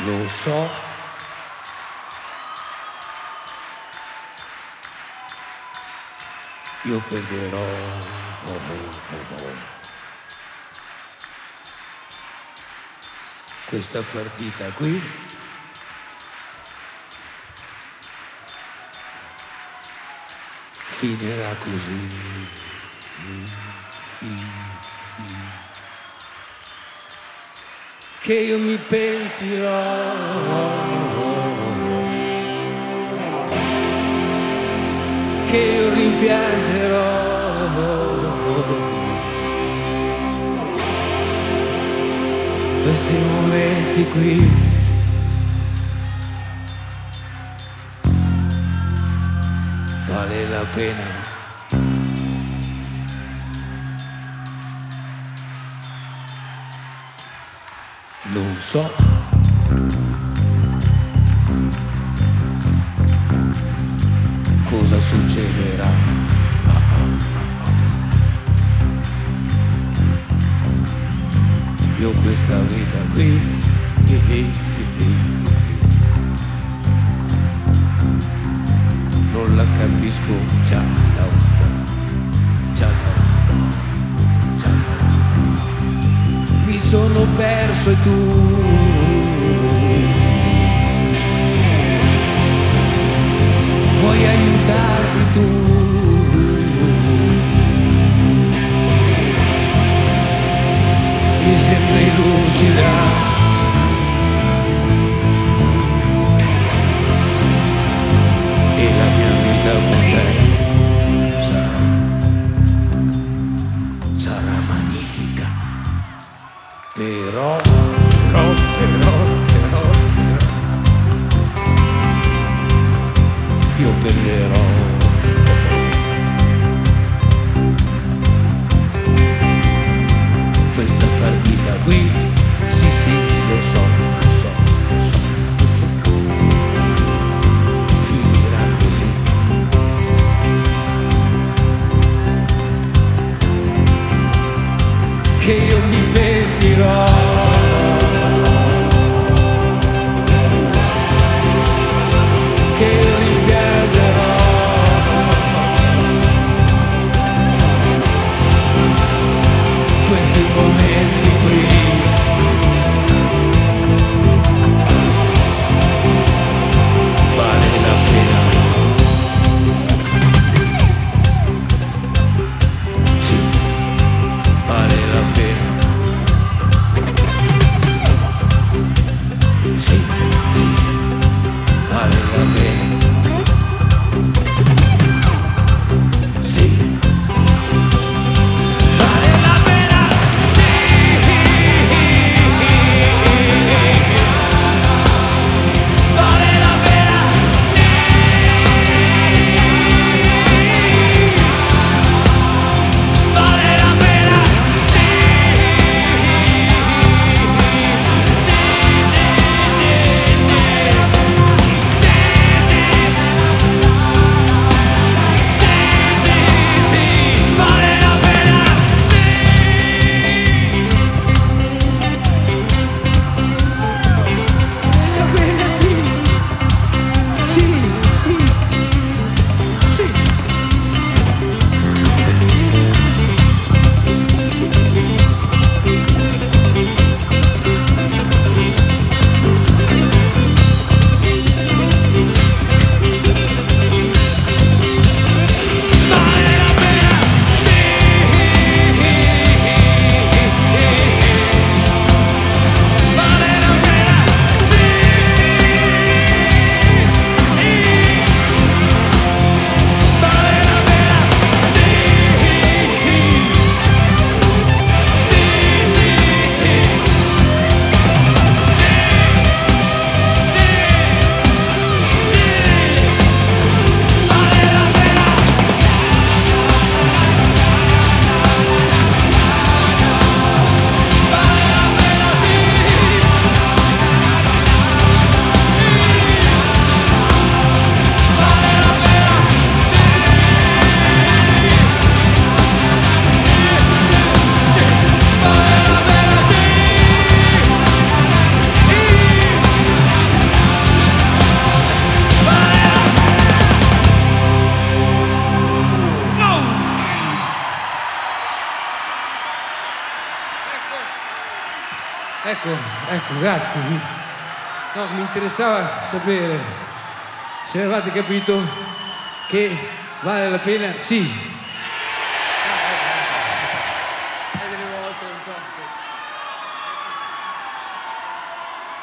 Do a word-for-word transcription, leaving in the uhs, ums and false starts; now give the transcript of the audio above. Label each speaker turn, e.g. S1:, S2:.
S1: lo so. Io perderò, oh, oh, oh. Questa partita qui finirà così. Che io mi pentirò, che io rimpiangerò questi momenti qui. Vale la pena. Non so cosa succederà. Io questa vita qui non la capisco già da un po', già da un po', già da un po'. Mi sono perso e tu vuoi aiutarmi tu? Mi sembri lucida. E la mia vita con te sarà, sarà magnifica. Però, però, però, però, io perderò. Questa partita qui, sì sì, lo so, lo so, lo so, lo so. Finirà così. Che io mi pentirò. Che io rimpiangerò questi momenti qui. Vale la pena. Sì, vale la pena. Ecco, ecco, grazie. No, mi interessava sapere se avevate capito che vale la pena, sì,